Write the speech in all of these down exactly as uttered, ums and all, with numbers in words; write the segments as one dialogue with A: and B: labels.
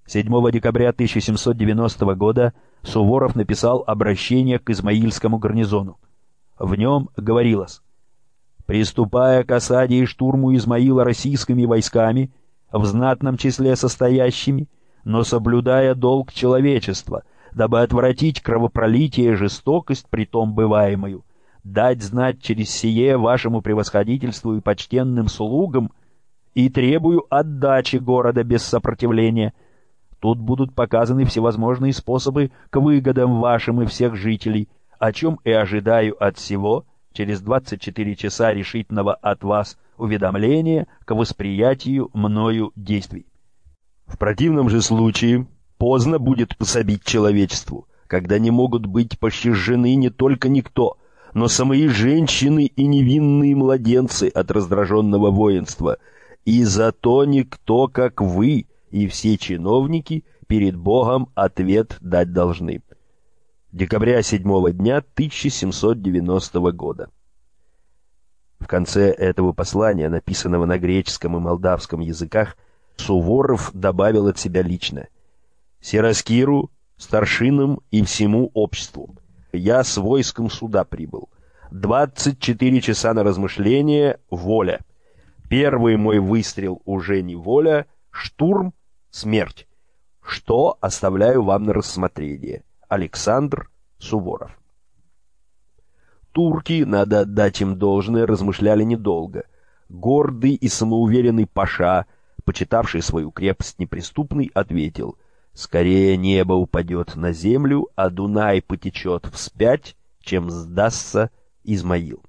A: седьмого декабря тысяча семьсот девяностого года Суворов написал обращение к Измаильскому гарнизону. В нем говорилось: «Приступая к осаде и штурму Измаила российскими войсками, в знатном числе состоящими, но соблюдая долг человечества, дабы отвратить кровопролитие и жестокость притом бываемую, дать знать через сие вашему превосходительству и почтенным слугам, и требую отдачи города без сопротивления. Тут будут показаны всевозможные способы к выгодам вашим и всех жителей, о чем и ожидаю от всего через двадцать четыре часа решительного от вас уведомления к восприятию мною действий. В противном же случае поздно будет пособить человечеству, когда не могут быть пощажены не только никто, но самые женщины и невинные младенцы от раздраженного воинства, и зато никто, как вы и все чиновники, перед Богом ответ дать должны». Декабря седьмого дня тысяча семьсот девяностого года. В конце этого послания, написанного на греческом и молдавском языках, Суворов добавил от себя лично: «Сираскиру, старшинам и всему обществу. Я с войском сюда прибыл. Двадцать четыре часа на размышление, воля. Первый мой выстрел уже не воля, штурм, смерть. Что оставляю вам на рассмотрение. Александр Суворов». Турки, надо отдать им должное, размышляли недолго. Гордый и самоуверенный паша, почитавший свою крепость неприступной, ответил: «Скорее небо упадет на землю, а Дунай потечет вспять, чем сдастся Измаил».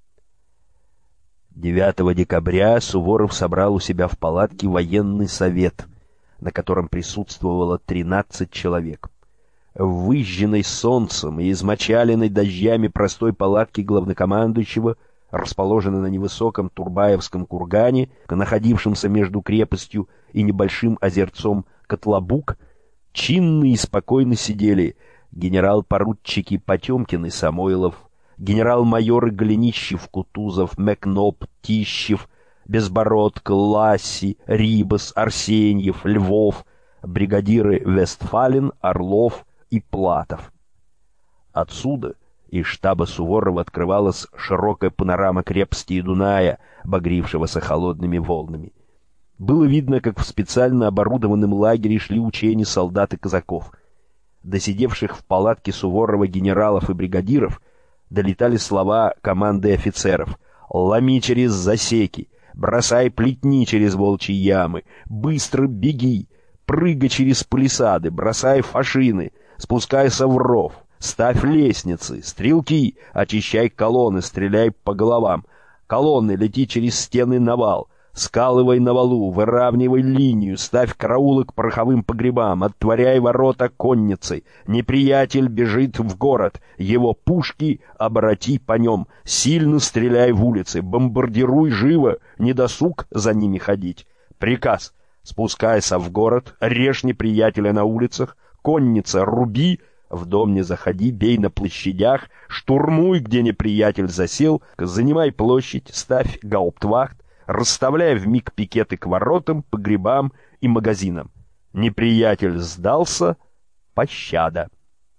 A: девятого декабря Суворов собрал у себя в палатке военный совет, на котором присутствовало тринадцать человек. В выжженной солнцем и измочаленной дождями простой палатке главнокомандующего, расположенной на невысоком Турбаевском кургане, находившемся между крепостью и небольшим озерцом Котлабук, чинно и спокойно сидели генерал-поручики Потемкин и Самойлов, генерал-майоры Голенищев, Кутузов, Мекноп, Тищев, Безбородко, Ласси, Рибас, Арсеньев, Львов, бригадиры Вестфален, Орлов и Платов. Отсюда из штаба Суворова открывалась широкая панорама крепости и Дуная, багрившегося холодными волнами. Было видно, как в специально оборудованном лагере шли учения солдат и казаков. До сидевших в палатке Суворова генералов и бригадиров долетали слова команды офицеров: «Ломи через засеки, бросай плетни через волчьи ямы, быстро беги, прыгай через палисады, бросай фашины, спускайся в ров, ставь лестницы, стрелки, очищай колонны, стреляй по головам, колонны, лети через стены на вал, скалывай на валу, выравнивай линию, ставь караулы к пороховым погребам, отворяй ворота конницей, неприятель бежит в город, его пушки обороти по нем, сильно стреляй в улицы, бомбардируй живо, не досуг за ними ходить. Приказ: спускайся в город, режь неприятеля на улицах, конница руби, в дом не заходи, бей на площадях, штурмуй, где неприятель засел, занимай площадь, ставь гауптвахт, расставляй вмиг пикеты к воротам, погребам и магазинам. Неприятель сдался, пощада».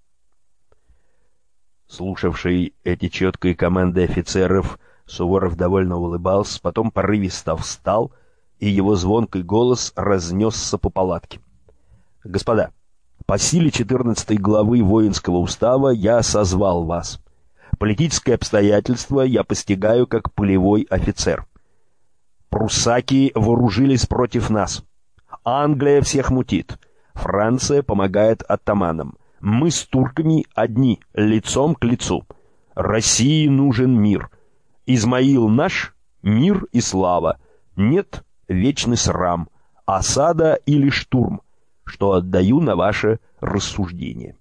A: Слушавший эти четкие команды офицеров, Суворов довольно улыбался, потом порывисто встал, и его звонкий голос разнесся по палатке: «Господа, по силе четырнадцатой главы воинского устава я созвал вас. Политическое обстоятельство я постигаю как полевой офицер. Пруссаки вооружились против нас. Англия всех мутит. Франция помогает оттаманам. Мы с турками одни, лицом к лицу. России нужен мир. Измаил наш, мир и слава. Нет, вечный срам, осада или штурм, что отдаю на ваше рассуждение».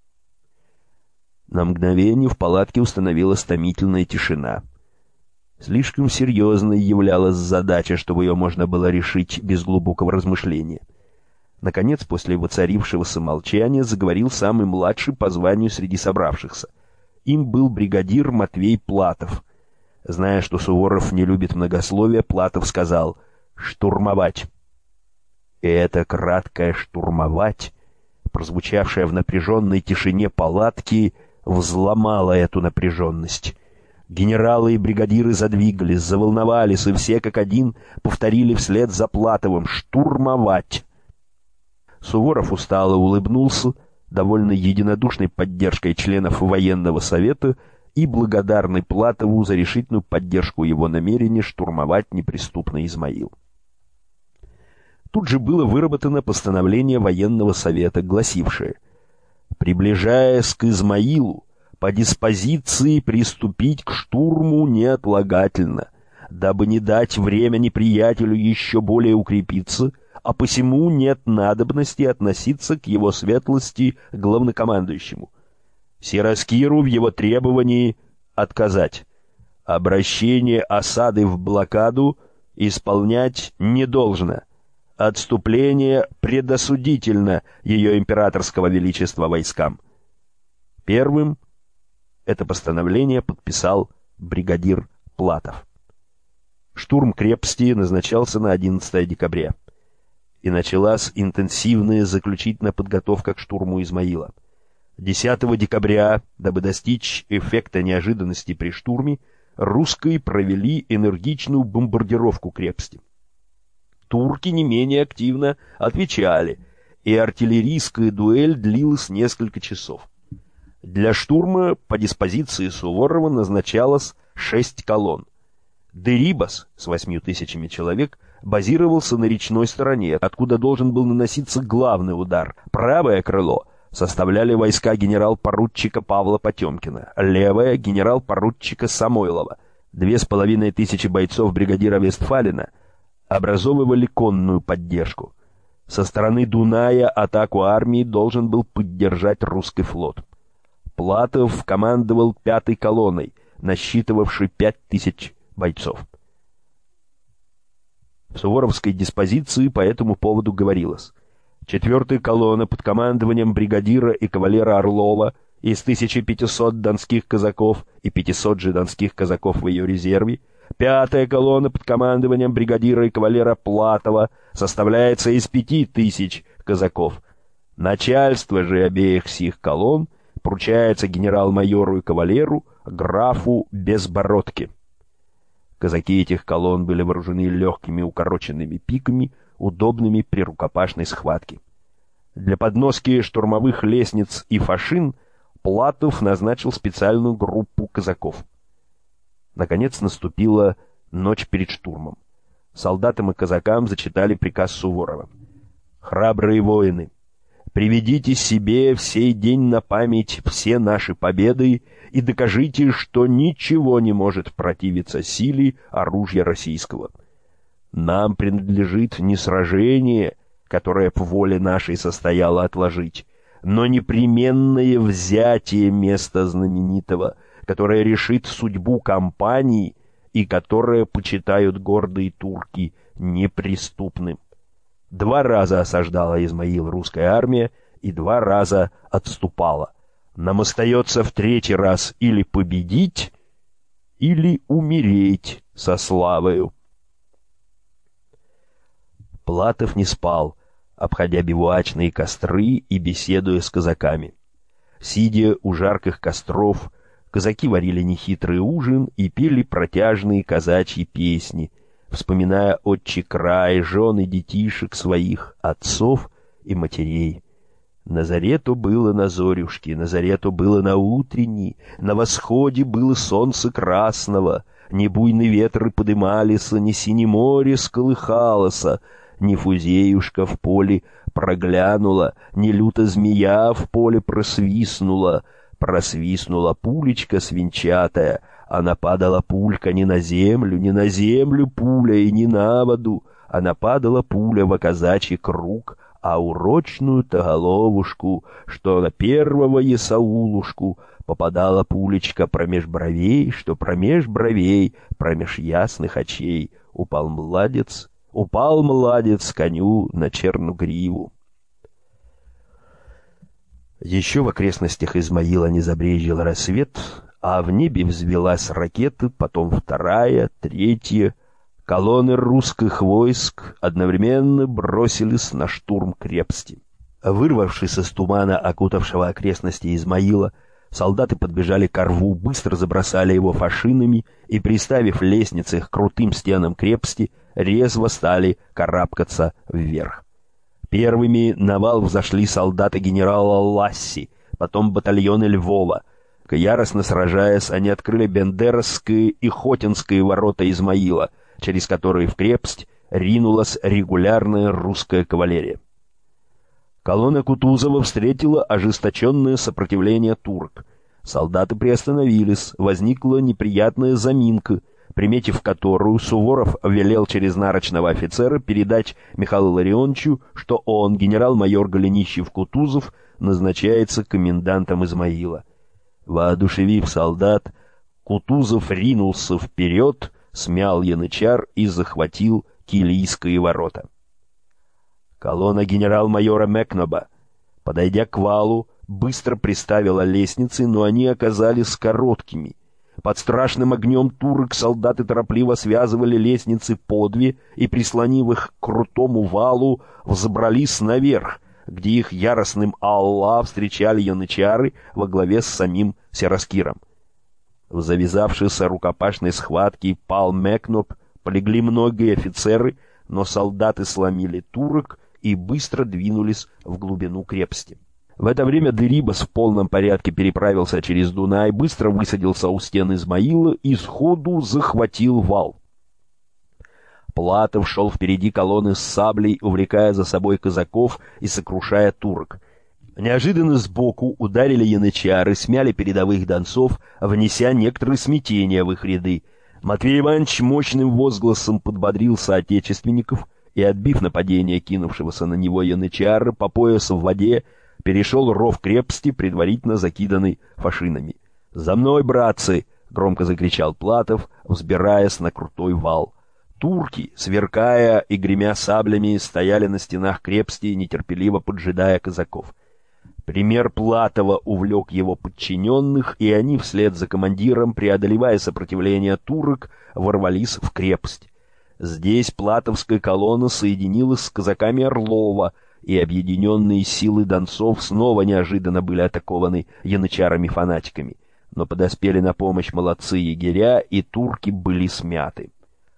A: На мгновение в палатке установилась томительная тишина. Слишком серьезной являлась задача, чтобы ее можно было решить без глубокого размышления. Наконец, после воцарившегося молчания, заговорил самый младший по званию среди собравшихся. Им был бригадир Матвей Платов. Зная, что Суворов не любит многословия, Платов сказал: «Штурмовать». И это краткое «штурмовать», прозвучавшее в напряженной тишине палатки, взломало эту напряженность. Генералы и бригадиры задвигались, заволновались, и все как один повторили вслед за Платовым «штурмовать». Суворов устало улыбнулся, довольно единодушной поддержкой членов военного совета и благодарный Платову за решительную поддержку его намерения штурмовать неприступный Измаил. Тут же было выработано постановление военного совета, гласившее: «Приближаясь к Измаилу, по диспозиции приступить к штурму неотлагательно, дабы не дать время неприятелю еще более укрепиться, а посему нет надобности относиться к его светлости главнокомандующему. Сираскиру в его требовании отказать. Обращение осады в блокаду исполнять не должно. Отступление предосудительно ее императорского величества войскам». Первым это постановление подписал бригадир Платов. Штурм крепости назначался на одиннадцатое декабря, и началась интенсивная заключительная подготовка к штурму Измаила. десятого декабря, дабы достичь эффекта неожиданности при штурме, русские провели энергичную бомбардировку крепости. Турки не менее активно отвечали, и артиллерийская дуэль длилась несколько часов. Для штурма по диспозиции Суворова назначалось шесть колонн. Дерибас с восьмью тысячами человек базировался на речной стороне, откуда должен был наноситься главный удар. Правое крыло составляли войска генерал-поручика Павла Потемкина, левое — генерал-поручика Самойлова. Две с половиной тысячи бойцов бригадира Вестфалина образовывали конную поддержку. Со стороны Дуная атаку армии должен был поддержать русский флот. Платов командовал пятой колонной, насчитывавшей пять тысяч бойцов. В суворовской диспозиции по этому поводу говорилось: четвертая колонна под командованием бригадира и кавалера Орлова из тысячи пятисот донских казаков и пятисот же донских казаков в ее резерве, пятая колонна под командованием бригадира и кавалера Платова составляется из пяти тысяч казаков. Начальство же обеих сих колонн поручается генерал-майору и кавалеру графу Безбородке. Казаки этих колонн были вооружены легкими укороченными пиками, удобными при рукопашной схватке. Для подноски штурмовых лестниц и фашин Платов назначил специальную группу казаков. Наконец наступила ночь перед штурмом. Солдатам и казакам зачитали приказ Суворова: «Храбрые воины, приведите себе в сей день на память все наши победы и докажите, что ничего не может противиться силе оружия российского. Нам принадлежит не сражение, которое по воле нашей состояло отложить, но непременное взятие места знаменитого, которое решит судьбу кампании и которое почитают гордые турки неприступным. Два раза осаждала Измаил русская армия и два раза отступала. Нам остается в третий раз или победить, или умереть со славою». Платов не спал, обходя бивуачные костры и беседуя с казаками. Сидя у жарких костров, казаки варили нехитрый ужин и пели протяжные казачьи песни, вспоминая отчий край, жен и детишек своих, отцов и матерей. На заре то было на зорюшке, на заре то было на утренней, на восходе было солнце красного, ни буйный ветры подымалися, ни синее море сколыхалося, ни фузеюшка в поле проглянула, ни люта змея в поле просвистнула, просвистнула пулечка свинчатая, она падала пулька не на землю, не на землю пуля и не на воду, она падала пуля в казачий круг, а урочную-то головушку, что на первого Есаулушку попадала пулечка промеж бровей, что промеж бровей, промеж ясных очей упал младец, упал младец коню на черну гриву. Еще в окрестностях Измаила не забрезжил рассвет, а в небе взвелась ракета, потом вторая, третья. Колонны русских войск одновременно бросились на штурм крепости. Вырвавшись из тумана, окутавшего окрестности Измаила, солдаты подбежали к рву, быстро забросали его фашинами и, приставив лестницы к крутым стенам крепости, резво стали карабкаться вверх. Первыми на вал взошли солдаты генерала Ласси, потом батальоны Львова. Яростно сражаясь, они открыли Бендеровские и Хотинские ворота Измаила, через которые в крепость ринулась регулярная русская кавалерия. Колонна Кутузова встретила ожесточенное сопротивление турок. Солдаты приостановились, возникла неприятная заминка, приметив которую, Суворов велел через нарочного офицера передать Михаилу Ларионовичу, что он, генерал-майор Голенищев-Кутузов, назначается комендантом Измаила. Воодушевив солдат, Кутузов ринулся вперед, смял янычар и захватил Килийские ворота. Колонна генерал-майора Мекноба, подойдя к валу, быстро приставила лестницы, но они оказались короткими. Под страшным огнем турок солдаты торопливо связывали лестницы по две и, прислонив их к крутому валу, взобрались наверх, где их яростным «Алла» встречали янычары во главе с самим Сераскиром. В завязавшейся рукопашной схватке пал Мекноб, полегли многие офицеры, но солдаты сломили турок и быстро двинулись в глубину крепости. В это время Дерибас в полном порядке переправился через Дунай, быстро высадился у стен Измаила и сходу захватил вал. Платов шел впереди колонны с саблей, увлекая за собой казаков и сокрушая турок. Неожиданно сбоку ударили янычары, смяли передовых донцов, внеся некоторые смятения в их ряды. Матвей Иванович мощным возгласом подбодрил соотечественников и, отбив нападение кинувшегося на него янычара по поясу в воде, перешел ров крепости, предварительно закиданный фашинами. «За мной, братцы!» — громко закричал Платов, взбираясь на крутой вал. Турки, сверкая и гремя саблями, стояли на стенах крепости, нетерпеливо поджидая казаков. Пример Платова увлек его подчиненных, и они вслед за командиром, преодолевая сопротивление турок, ворвались в крепость. Здесь платовская колонна соединилась с казаками Орлова, и объединенные силы донцов снова неожиданно были атакованы янычарами-фанатиками. Но подоспели на помощь молодцы-егеря, и турки были смяты.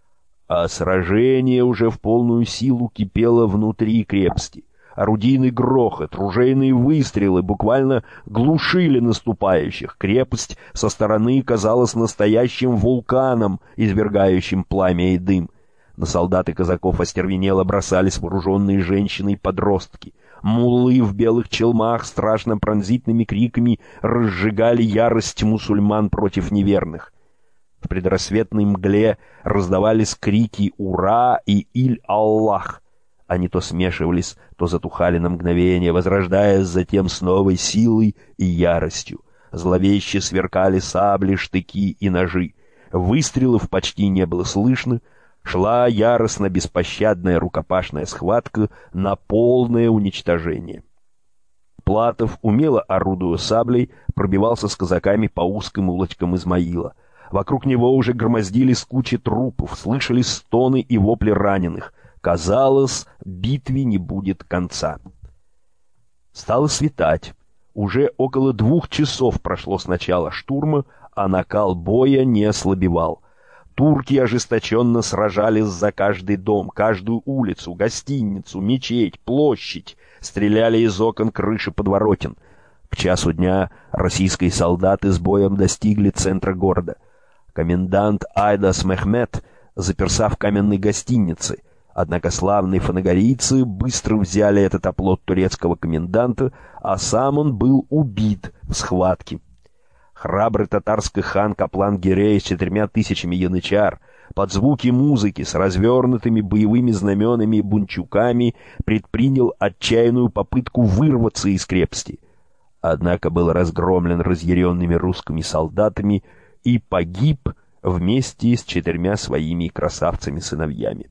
A: А сражение уже в полную силу кипело внутри крепости. Орудийный грохот, ружейные выстрелы буквально глушили наступающих. Крепость со стороны казалась настоящим вулканом, извергающим пламя и дым. На солдат и казаков остервенело бросались вооруженные женщины и подростки. Муллы в белых челмах страшно пронзительными криками разжигали ярость мусульман против неверных. В предрассветной мгле раздавались крики «Ура!» и «Иль-Аллах!». Они то смешивались, то затухали на мгновение, возрождаясь затем с новой силой и яростью. Зловеще сверкали сабли, штыки и ножи. Выстрелов почти не было слышно. Шла яростно беспощадная рукопашная схватка на полное уничтожение. Платов, умело орудуя саблей, пробивался с казаками по узким улочкам Измаила. Вокруг него уже громоздились кучи трупов, слышались стоны и вопли раненых. Казалось, битве не будет конца. Стало светать. Уже около двух часов прошло с начала штурма, а накал боя не ослабевал. Турки ожесточенно сражались за каждый дом, каждую улицу, гостиницу, мечеть, площадь, стреляли из окон крыши подворотен. К часу дня российские солдаты с боем достигли центра города. Комендант Айдас Мехмед заперся в каменной гостинице, однако славные фанагорийцы быстро взяли этот оплот турецкого коменданта, а сам он был убит в схватке. Храбрый татарский хан Каплан-Гирей с четырьмя тысячами янычар под звуки музыки с развернутыми боевыми знаменами и бунчуками предпринял отчаянную попытку вырваться из крепости. Однако был разгромлен разъяренными русскими солдатами и погиб вместе с четырьмя своими красавцами-сыновьями.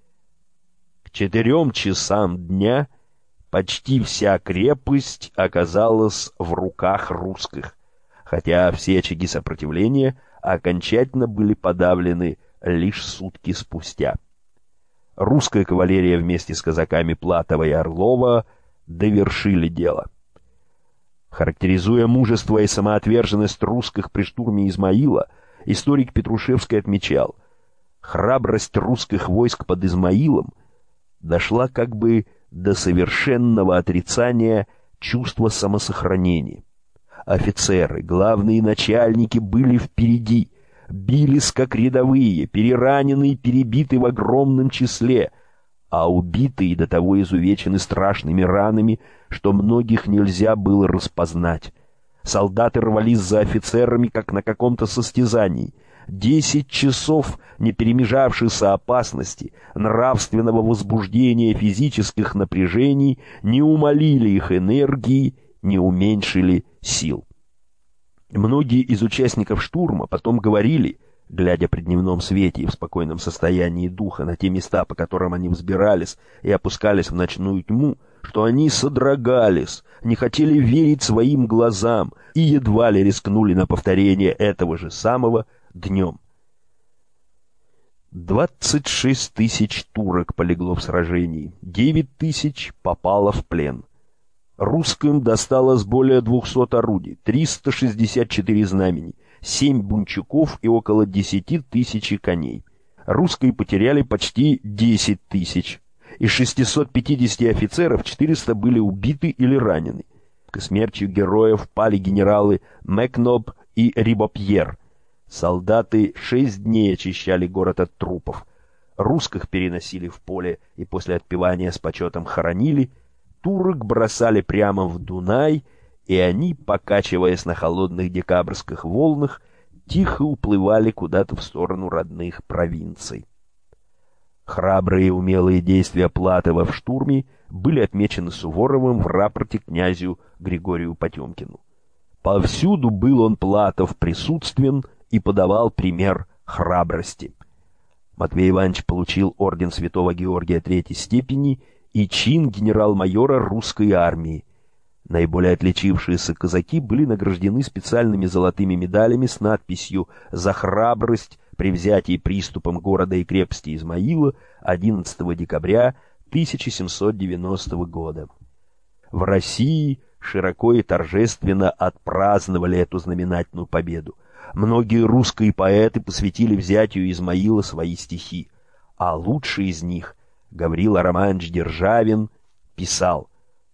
A: К четырем часам дня почти вся крепость оказалась в руках русских, хотя все очаги сопротивления окончательно были подавлены лишь сутки спустя. Русская кавалерия вместе с казаками Платова и Орлова довершили дело. Характеризуя мужество и самоотверженность русских при штурме Измаила, историк Петрушевский отмечал: храбрость русских войск под Измаилом дошла как бы до совершенного отрицания чувства самосохранения. Офицеры, главные начальники были впереди, бились как рядовые, переранены и перебиты в огромном числе, а убитые до того изувечены страшными ранами, что многих нельзя было распознать. Солдаты рвались за офицерами, как на каком-то состязании. Десять часов не перемежавшейся опасности, нравственного возбуждения, физических напряжений не умалили их энергии, не уменьшили сил. Многие из участников штурма потом говорили, глядя при дневном свете и в спокойном состоянии духа на те места, по которым они взбирались и опускались в ночную тьму, что они содрогались, не хотели верить своим глазам и едва ли рискнули на повторение этого же самого днем. Двадцать шесть тысяч турок полегло в сражении, девять тысяч попало в плен. Русским досталось более двухсот орудий, триста шестьдесят четыре знамени, семь бунчуков и около десяти тысяч коней. Русские потеряли почти десять тысяч. Из шестисот пятидесяти офицеров четыреста были убиты или ранены. К смерти героев пали генералы Мэкноб и Рибопьер. Солдаты шесть дней очищали город от трупов. Русских переносили в поле и после отпевания с почетом хоронили. Турок бросали прямо в Дунай, и они, покачиваясь на холодных декабрьских волнах, тихо уплывали куда-то в сторону родных провинций. Храбрые и умелые действия Платова в штурме были отмечены Суворовым в рапорте князю Григорию Потемкину. Повсюду был он, Платов, присутствен и подавал пример храбрости. Матвей Иванович получил орден Святого Георгия третьей степени и чин генерал-майора русской армии. Наиболее отличившиеся казаки были награждены специальными золотыми медалями с надписью «За храбрость при взятии приступом города и крепости Измаила одиннадцатого декабря тысяча семьсот девяностого года». В России широко и торжественно отпраздновали эту знаменательную победу. Многие русские поэты посвятили взятию Измаила свои стихи, а лучший из них, Гаврила Романович Державин, писал: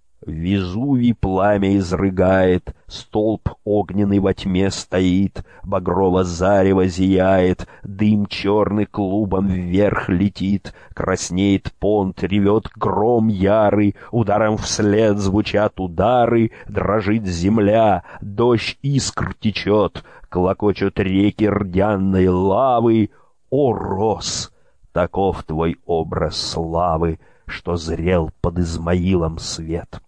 A: «Везувий пламя изрыгает, столб огненный во тьме стоит, багрово зарево зияет, дым черный клубом вверх летит, краснеет понт, ревет гром ярый, ударом вслед звучат удары, дрожит земля, дождь искр течет, клокочут реки рдяной лавы. О, Рос! Таков твой образ славы, что зрел под Измаилом свет».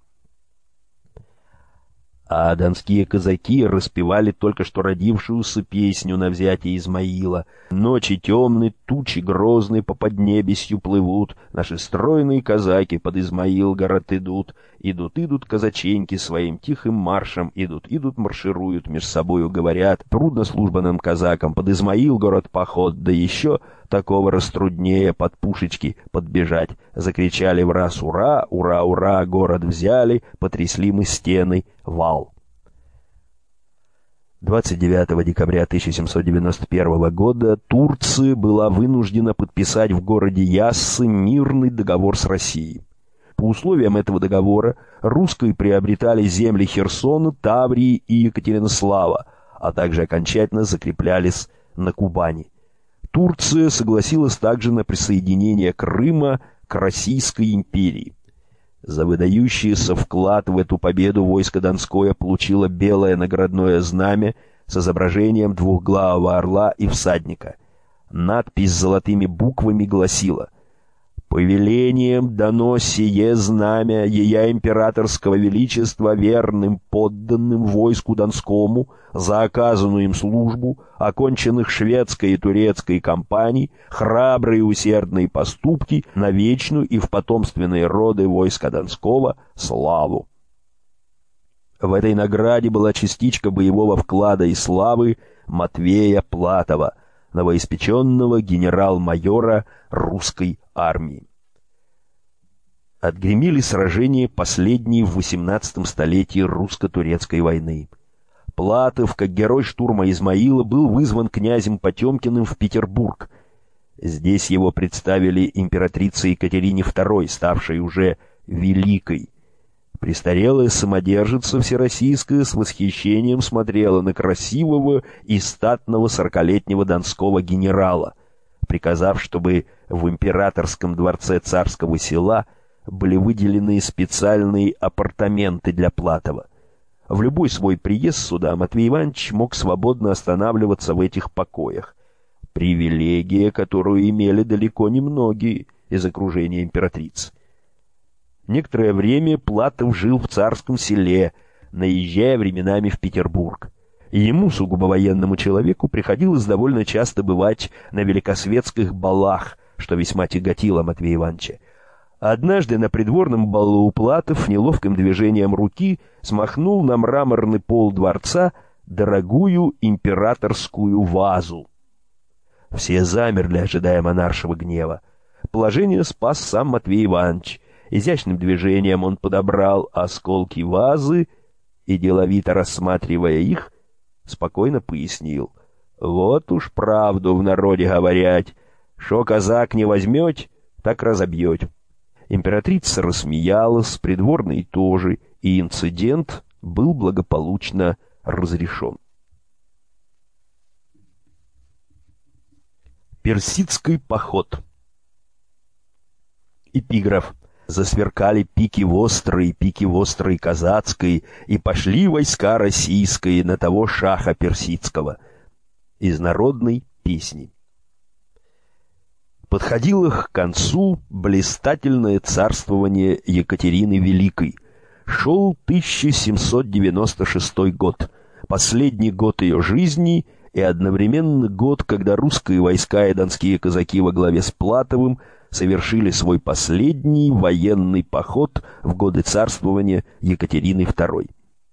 A: А донские казаки распевали только что родившуюся песню на взятие Измаила. «Ночи темны, тучи грозные по поднебесью плывут, наши стройные казаки под Измаил город идут. Идут, идут казаченьки своим тихим маршем, идут, идут, маршируют, меж собою говорят. Трудно служба нам казакам, под Измаил город поход, да еще такого раструднее под пушечки подбежать». Закричали в раз «Ура! Ура! Ура!» Город взяли, потрясли мы стены, вал. двадцать девятого декабря тысяча семьсот девяносто первого года Турция была вынуждена подписать в городе Яссы мирный договор с Россией. По условиям этого договора русские приобретали земли Херсона, Таврии и Екатеринослава, а также окончательно закреплялись на Кубани. Турция согласилась также на присоединение Крыма к Российской империи. За выдающийся вклад в эту победу войско Донское получило белое наградное знамя с изображением двухглавого орла и всадника. Надпись золотыми буквами гласила: «Повелением дано сие знамя ея императорского величества верным подданным войску Донскому за оказанную им службу, оконченных шведской и турецкой кампаний, храбрые и усердные поступки на вечную и в потомственные роды войска Донского славу». В этой награде была частичка боевого вклада и славы Матвея Платова, новоиспеченного генерал-майора русской армии. Отгремели сражения, последние в восемнадцатом столетии русско-турецкой войны. Платов, как герой штурма Измаила, был вызван князем Потемкиным в Петербург. Здесь его представили императрице Екатерине второй, ставшей уже великой. Престарелая самодержица всероссийская с восхищением смотрела на красивого и статного сорокалетнего донского генерала, приказав, чтобы в императорском дворце Царского Села были выделены специальные апартаменты для Платова. В любой свой приезд сюда Матвей Иванович мог свободно останавливаться в этих покоях. Привилегия, которую имели далеко не многие из окружения императрицы. Некоторое время Платов жил в Царском Селе, наезжая временами в Петербург. Ему, сугубо военному человеку, приходилось довольно часто бывать на великосветских балах, что весьма тяготило Матвея Ивановича. Однажды на придворном балу Платов неловким движением руки смахнул на мраморный пол дворца дорогую императорскую вазу. Все замерли, ожидая монаршего гнева. Положение спас сам Матвей Иванович. Изящным движением он подобрал осколки вазы и, деловито рассматривая их, спокойно пояснил: «Вот уж правду в народе говорять, шо казак не возьмете, так разобьете». Императрица рассмеялась, придворные тоже, и инцидент был благополучно разрешен. Персидский поход. Эпиграф. Засверкали пики вострые, пики вострые казацкой, и пошли войска российские на того шаха персидского. Из народной песни. Подходило к концу блистательное царствование Екатерины Великой. Шел тысяча семьсот девяносто шестой год, последний год ее жизни и одновременно год, когда русские войска и донские казаки во главе с Платовым совершили свой последний военный поход в годы царствования Екатерины второй.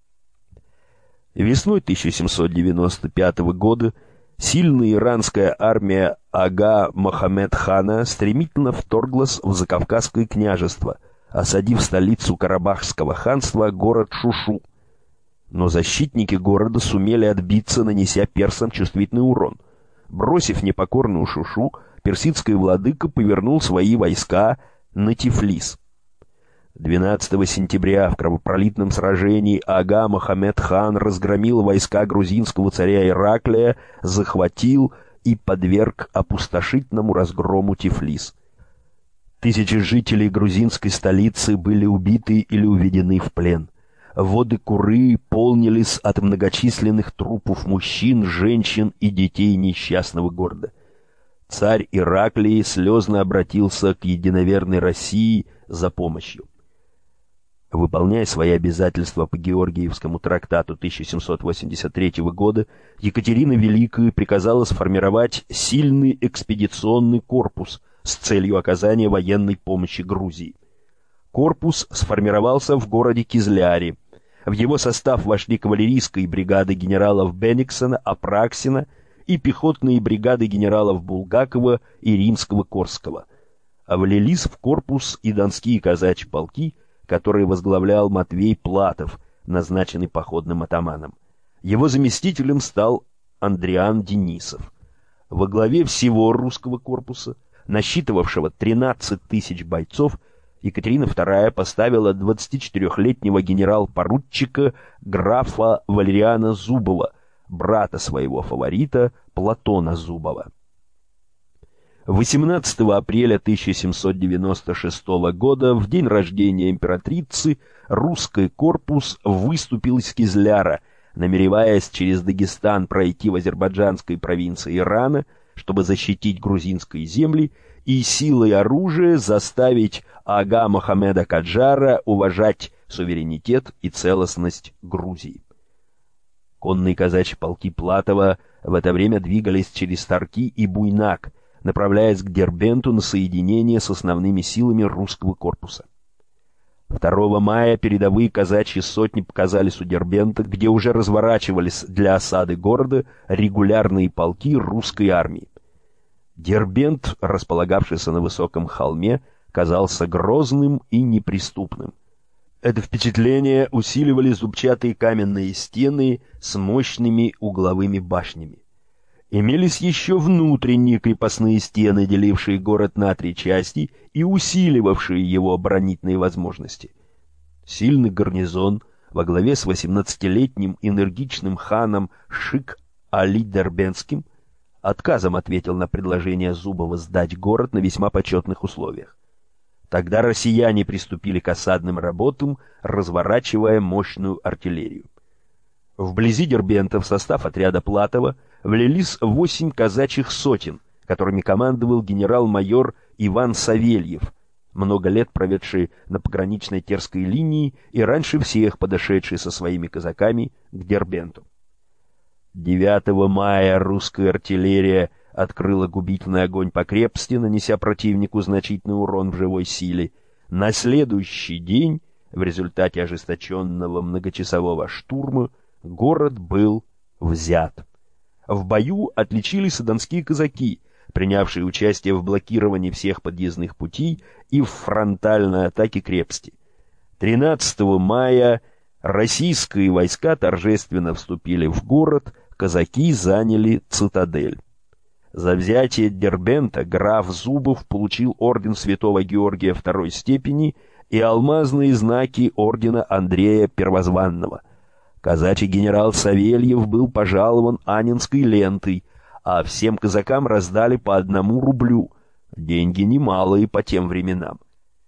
A: Весной тысяча семьсот девяносто пятого года сильная иранская армия ага Мохаммед-хана стремительно вторглась в Закавказское княжество, осадив столицу Карабахского ханства, город Шушу. Но защитники города сумели отбиться, нанеся персам чувствительный урон. Бросив непокорную Шушу, персидский владыка повернул свои войска на Тифлис. двенадцатого сентября в кровопролитном сражении ага Мохаммед-хан разгромил войска грузинского царя Ираклия, захватил и подверг опустошительному разгрому Тифлис. Тысячи жителей грузинской столицы были убиты или уведены в плен. Воды Куры полнились от многочисленных трупов мужчин, женщин и детей несчастного города. Царь Ираклий слезно обратился к единоверной России за помощью. Выполняя свои обязательства по Георгиевскому трактату тысяча семьсот восемьдесят третьего года, Екатерина Великая приказала сформировать сильный экспедиционный корпус с целью оказания военной помощи Грузии. Корпус сформировался в городе Кизляре. В его состав вошли кавалерийские бригады генералов Бениксона, Апраксина и пехотные бригады генералов Булгакова и Римского-Корского. А влились в корпус и донские казачьи полки, которые возглавлял Матвей Платов, назначенный походным атаманом. Его заместителем стал Андриан Денисов. Во главе всего русского корпуса, насчитывавшего тринадцать тысяч бойцов, Екатерина вторая поставила двадцатичетырехлетнего генерал-поручика графа Валериана Зубова, брата своего фаворита Платона Зубова. восемнадцатого апреля тысяча семьсот девяносто шестого года, в день рождения императрицы, русский корпус выступил из Кизляра, намереваясь через Дагестан пройти в азербайджанской провинции Ирана, чтобы защитить грузинские земли и силой оружия заставить ага Мохаммеда Каджара уважать суверенитет и целостность Грузии. Конные казачьи полки Платова в это время двигались через Тарки и Буйнак, направляясь к Дербенту на соединение с основными силами русского корпуса. второго мая передовые казачьи сотни показались у Дербента, где уже разворачивались для осады города регулярные полки русской армии. Дербент, располагавшийся на высоком холме, казался грозным и неприступным. Это впечатление усиливали зубчатые каменные стены с мощными угловыми башнями. Имелись еще внутренние крепостные стены, делившие город на три части и усиливавшие его оборонительные возможности. Сильный гарнизон во главе с восемнадцатилетним энергичным ханом Шик-Али Дербентским отказом ответил на предложение Зубова сдать город на весьма почетных условиях. Тогда россияне приступили к осадным работам, разворачивая мощную артиллерию. Вблизи Дербента в состав отряда Платова влились восемь казачьих сотен, которыми командовал генерал-майор Иван Савельев, много лет проведший на пограничной Терской линии и раньше всех подошедший со своими казаками к Дербенту. девятого мая русская артиллерия открыла губительный огонь по крепости, нанеся противнику значительный урон в живой силе. На следующий день, в результате ожесточенного многочасового штурма, город был взят. В бою отличились и донские казаки, принявшие участие в блокировании всех подъездных путей и в фронтальной атаке крепости. тринадцатого мая российские войска торжественно вступили в город, казаки заняли цитадель. За взятие Дербента граф Зубов получил орден Святого Георгия второй степени и алмазные знаки ордена Андрея Первозванного. Казачий генерал Савельев был пожалован Анненской лентой, а всем казакам раздали по одному рублю, деньги немалые по тем временам.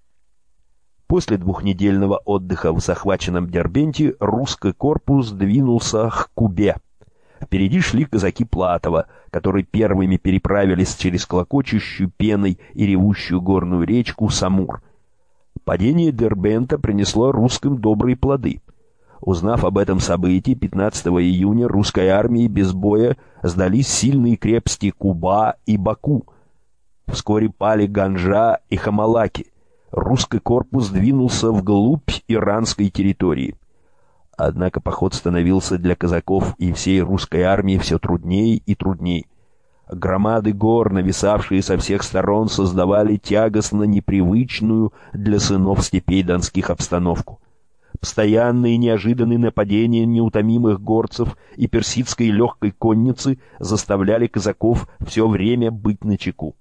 A: После двухнедельного отдыха в захваченном Дербенте русский корпус двинулся к Кубе. Впереди шли казаки Платова, которые первыми переправились через клокочущую пеной и ревущую горную речку Самур. Падение Дербента принесло русским добрые плоды. Узнав об этом событии, пятнадцатого июня русской армии без боя сдались сильные крепости Куба и Баку. Вскоре пали Ганжа и Хамалаки. Русский корпус двинулся вглубь иранской территории. Однако поход становился для казаков и всей русской армии все труднее и труднее. Громады гор, нависавшие со всех сторон, создавали тягостно непривычную для сынов степей донских обстановку. Постоянные неожиданные нападения неутомимых горцев и персидской легкой конницы заставляли казаков все время быть начеку.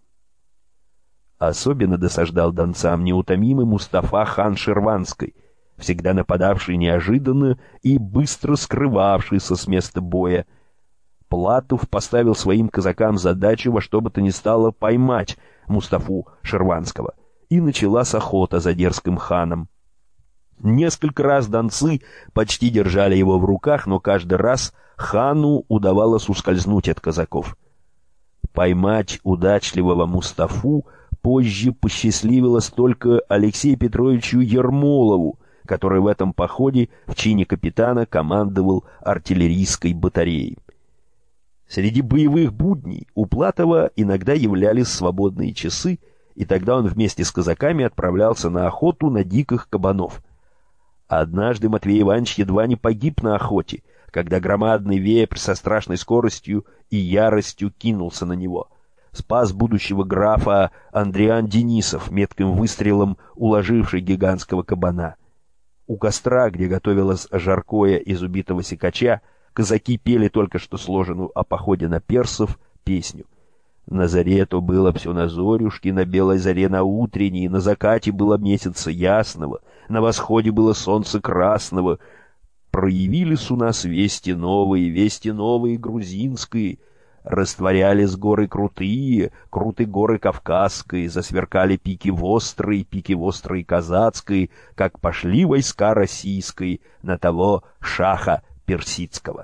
A: Особенно досаждал донцам неутомимый Мустафа хан Ширванский, всегда нападавший неожиданно и быстро скрывавшийся с места боя. Платов поставил своим казакам задачу во что бы то ни стало поймать Мустафу Ширванского, и началась охота за дерзким ханом. Несколько раз донцы почти держали его в руках, но каждый раз хану удавалось ускользнуть от казаков. Поймать удачливого Мустафу позже посчастливилось только Алексею Петровичу Ермолову, который в этом походе в чине капитана командовал артиллерийской батареей. Среди боевых будней у Платова иногда являлись свободные часы, и тогда он вместе с казаками отправлялся на охоту на диких кабанов. Однажды Матвей Иванович едва не погиб на охоте, когда громадный вепрь со страшной скоростью и яростью кинулся на него. Спас будущего графа Андриан Денисов, метким выстрелом уложивший гигантского кабана. У костра, где готовилось жаркое из убитого сикача, казаки пели только что сложенную о походе на персов песню. На заре то было все на зорюшке, на белой заре на утренней, на закате было месяца ясного, на восходе было солнце красного. Проявились у нас вести новые, вести новые грузинские, растворялись горы крутые, круты горы кавказские, засверкали пики вострые, пики вострые казацкие, как пошли войска российские на того шаха персидского.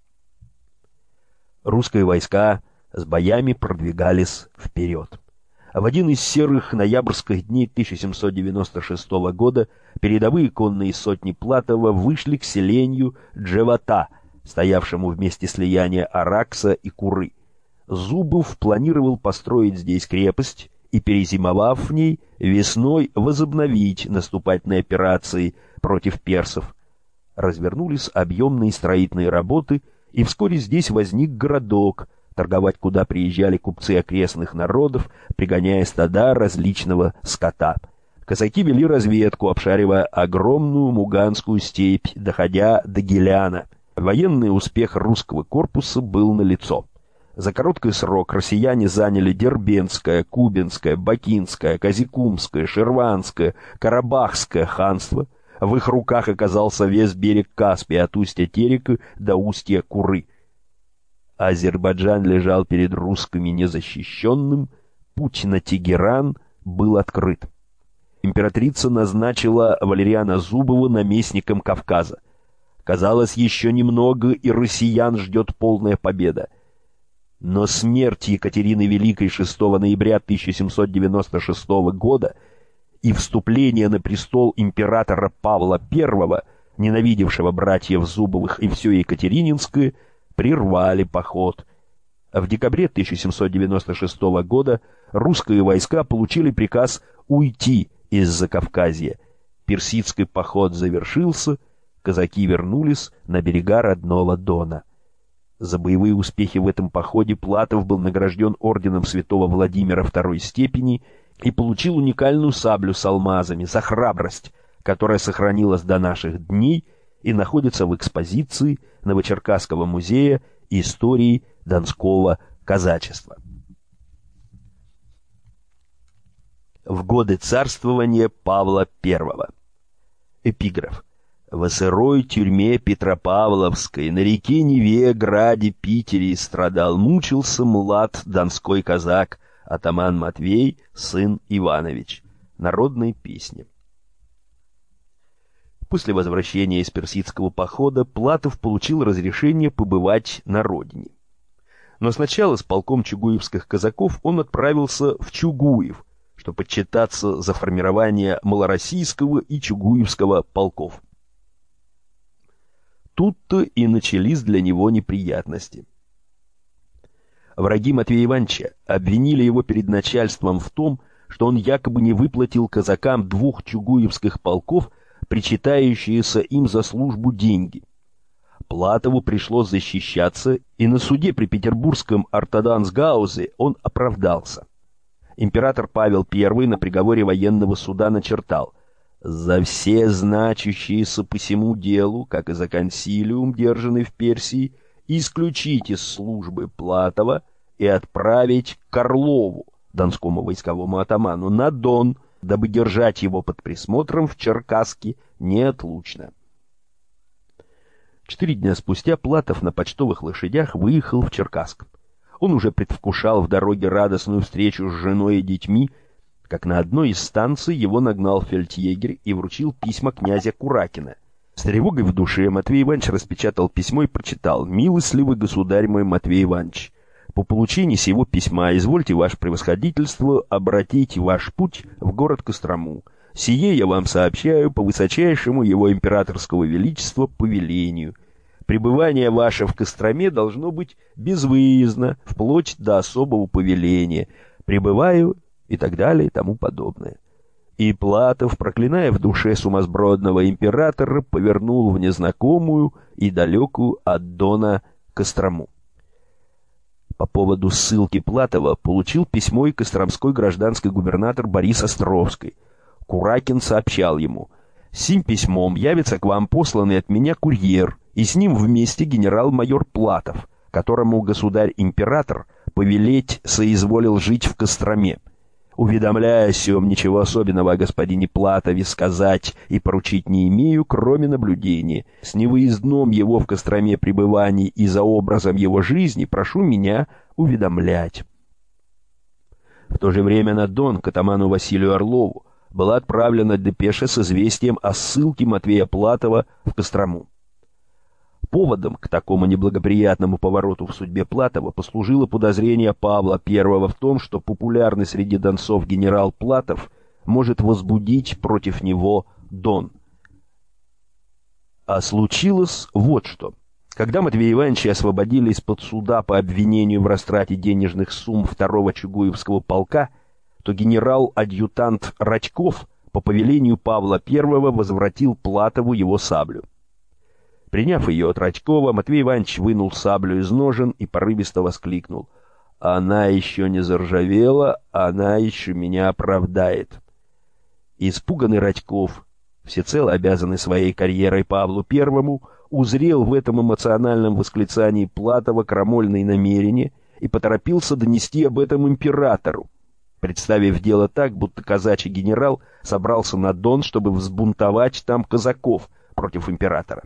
A: Русские войска с боями продвигались вперед. В один из серых ноябрьских дней тысяча семьсот девяносто шестого года передовые конные сотни Платова вышли к селению Джевата, стоявшему в месте слияния Аракса и Куры. Зубов планировал построить здесь крепость и, перезимовав в ней, весной возобновить наступательные операции против персов. Развернулись объемные строительные работы, и вскоре здесь возник городок, торговать куда приезжали купцы окрестных народов, пригоняя стада различного скота. Казаки вели разведку, обшаривая огромную Муганскую степь, доходя до Гиляна. Военный успех русского корпуса был налицо. За короткий срок россияне заняли Дербентское, Кубинское, Бакинское, Казикумское, Ширванское, Карабахское ханство. В их руках оказался весь берег Каспия от устья Терека до устья Куры. Азербайджан лежал перед русскими незащищенным, путь на Тегеран был открыт. Императрица назначила Валериана Зубова наместником Кавказа. Казалось, еще немного, и россиян ждет полная победа. Но смерть Екатерины Великой шестого ноября тысяча семьсот девяносто шестого года и вступление на престол императора Павла Первого, ненавидевшего братьев Зубовых и все Екатерининское, прервали поход. В декабре тысяча семьсот девяносто шестого года русские войска получили приказ уйти из Закавказья. Персидский поход завершился, казаки вернулись на берега родного Дона. За боевые успехи в этом походе Платов был награжден орденом святого Владимира второй степени и получил уникальную саблю с алмазами за храбрость, которая сохранилась до наших дней и находится в экспозиции Новочеркасского музея истории донского казачества. В годы царствования Павла Первого. Эпиграф. В сырой тюрьме Петропавловской, на реке Неве, граде Питере страдал, мучился млад донской казак, атаман Матвей, сын Иванович. Народная песня. После возвращения из персидского похода Платов получил разрешение побывать на родине. Но сначала с полком чугуевских казаков он отправился в Чугуев, чтобы отчитаться за формирование малороссийского и чугуевского полков. Тут-то и начались для него неприятности. Враги Матвея Ивановича обвинили его перед начальством в том, что он якобы не выплатил казакам двух чугуевских полков причитающиеся им за службу деньги. Платову пришлось защищаться, и на суде при петербургском ортодансгаузе он оправдался. Император Павел Первый на приговоре военного суда начертал: «За все значащиеся по сему делу, как и за консилиум, держанный в Персии, исключить из службы Платова и отправить к Орлову, донскому войсковому атаману, на Дон, дабы держать его под присмотром в Черкасске неотлучно». Четыре дня спустя Платов на почтовых лошадях выехал в Черкасск. Он уже предвкушал в дороге радостную встречу с женой и детьми, как на одной из станций его нагнал фельдъегерь и вручил письма князя Куракина. С тревогой в душе Матвей Иванович распечатал письмо и прочитал: «Милостливый государь мой Матвей Иванович, по получении сего письма извольте ваше превосходительство обратить ваш путь в город Кострому. Сие я вам сообщаю по высочайшему его императорского величества повелению. Пребывание ваше в Костроме должно быть безвыездно, вплоть до особого повеления. Пребываю» и так далее и тому подобное. И Платов, проклиная в душе сумасбродного императора, повернул в незнакомую и далекую от Дона Кострому. По поводу ссылки Платова получил письмо и костромской гражданский губернатор Борис Островский. Куракин сообщал ему: «Сим письмом явится к вам посланный от меня курьер, и с ним вместе генерал-майор Платов, которому государь-император повелеть соизволил жить в Костроме. Уведомляя о сём, ничего особенного о господине Платове сказать и поручить не имею, кроме наблюдения. С невыездном его в Костроме пребывании и за образом его жизни прошу меня уведомлять». В то же время на Дон к атаману Василию Орлову была отправлена депеша с известием о ссылке Матвея Платова в Кострому. Поводом к такому неблагоприятному повороту в судьбе Платова послужило подозрение Павла Первого в том, что популярный среди донцов генерал Платов может возбудить против него Дон. А случилось вот что. Когда Матвея Ивановича освободили из-под суда по обвинению в растрате денежных сумм второго Чугуевского полка, то генерал-адъютант Радьков по повелению Павла Первого возвратил Платову его саблю. Приняв ее от Радькова, Матвей Иванович вынул саблю из ножен и порывисто воскликнул: «Она еще не заржавела, она еще меня оправдает». Испуганный Радьков, всецело обязанный своей карьерой Павлу Первому, узрел в этом эмоциональном восклицании Платова крамольные намерения и поторопился донести об этом императору, представив дело так, будто казачий генерал собрался на Дон, чтобы взбунтовать там казаков против императора.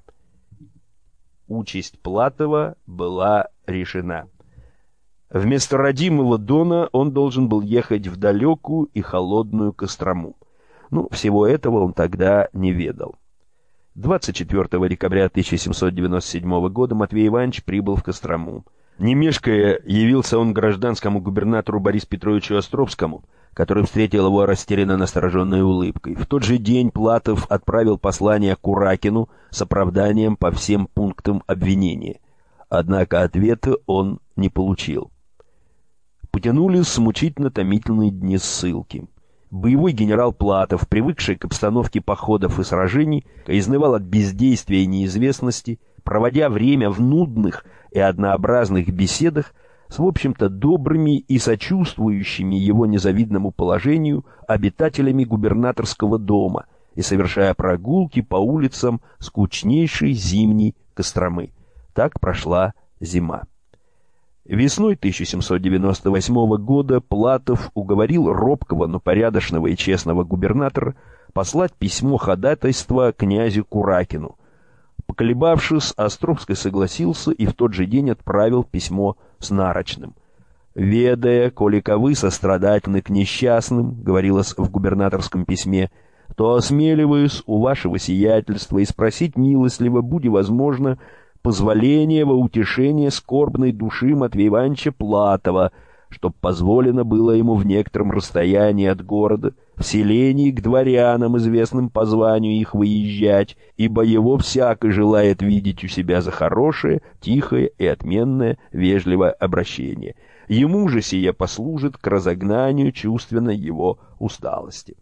A: Участь Платова была решена. Вместо родимого Дона он должен был ехать в далекую и холодную Кострому. Ну, всего этого он тогда не ведал. двадцать четвёртого декабря тысяча семьсот девяносто седьмого года Матвей Иванович прибыл в Кострому. Не мешкая, явился он к гражданскому губернатору Борису Петровичу Островскому, который встретил его растерянно настороженной улыбкой. В тот же день Платов отправил послание Куракину с оправданием по всем пунктам обвинения. Однако ответа он не получил. Потянулись мучительно-томительные дни ссылки. Боевой генерал Платов, привыкший к обстановке походов и сражений, изнывал от бездействия и неизвестности, проводя время в нудных и однообразных беседах с, в общем-то, добрыми и сочувствующими его незавидному положению обитателями губернаторского дома и совершая прогулки по улицам скучнейшей зимней Костромы. Так прошла зима. Весной тысяча семьсот девяносто восьмого года Платов уговорил робкого, но порядочного и честного губернатора послать письмо ходатайства князю Куракину. Поколебавшись, Островский согласился и в тот же день отправил письмо с нарочным. «Ведая, коликовы сострадательны к несчастным, — говорилось в губернаторском письме, — то осмеливаюсь у вашего сиятельства и спросить милостливо, буди возможно, позволение во утешение скорбной души Матвея Ивановича Платова, чтоб позволено было ему в некотором расстоянии от города, в селении к дворянам, известным по званию их, выезжать, ибо его всякий желает видеть у себя за хорошее, тихое и отменное вежливое обращение. Ему же сие послужит к разогнанию чувственной его усталости».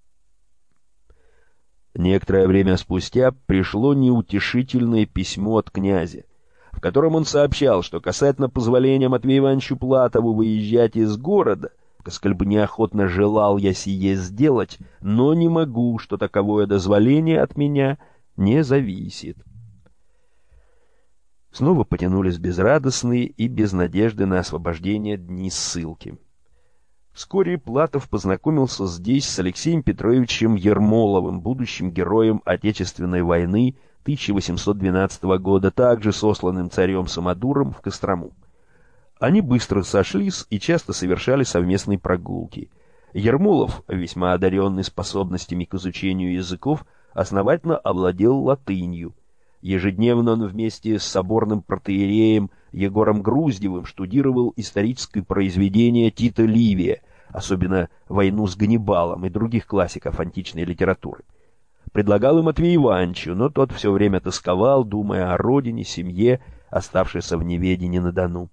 A: Некоторое время спустя пришло неутешительное письмо от князя, в котором он сообщал, что касательно позволения Матвею Ивановичу Платову выезжать из города, сколь бы неохотно желал я сие сделать, но не могу, что таковое дозволение от меня не зависит. Снова потянулись безрадостные и без надежды на освобождение дни ссылки. Вскоре Платов познакомился здесь с Алексеем Петровичем Ермоловым, будущим героем Отечественной войны тысяча восемьсот двенадцатого года, также сосланным царем Самодуром в Кострому. Они быстро сошлись и часто совершали совместные прогулки. Ермолов, весьма одаренный способностями к изучению языков, основательно овладел латынью. Ежедневно он вместе с соборным протоиереем Егором Груздевым штудировал историческое произведение Тита Ливия, особенно «Войну с Ганнибалом» и других классиков античной литературы. Предлагал и Матвею Ивановичу, но тот все время тосковал, думая о родине, семье, оставшейся в неведении на Дону.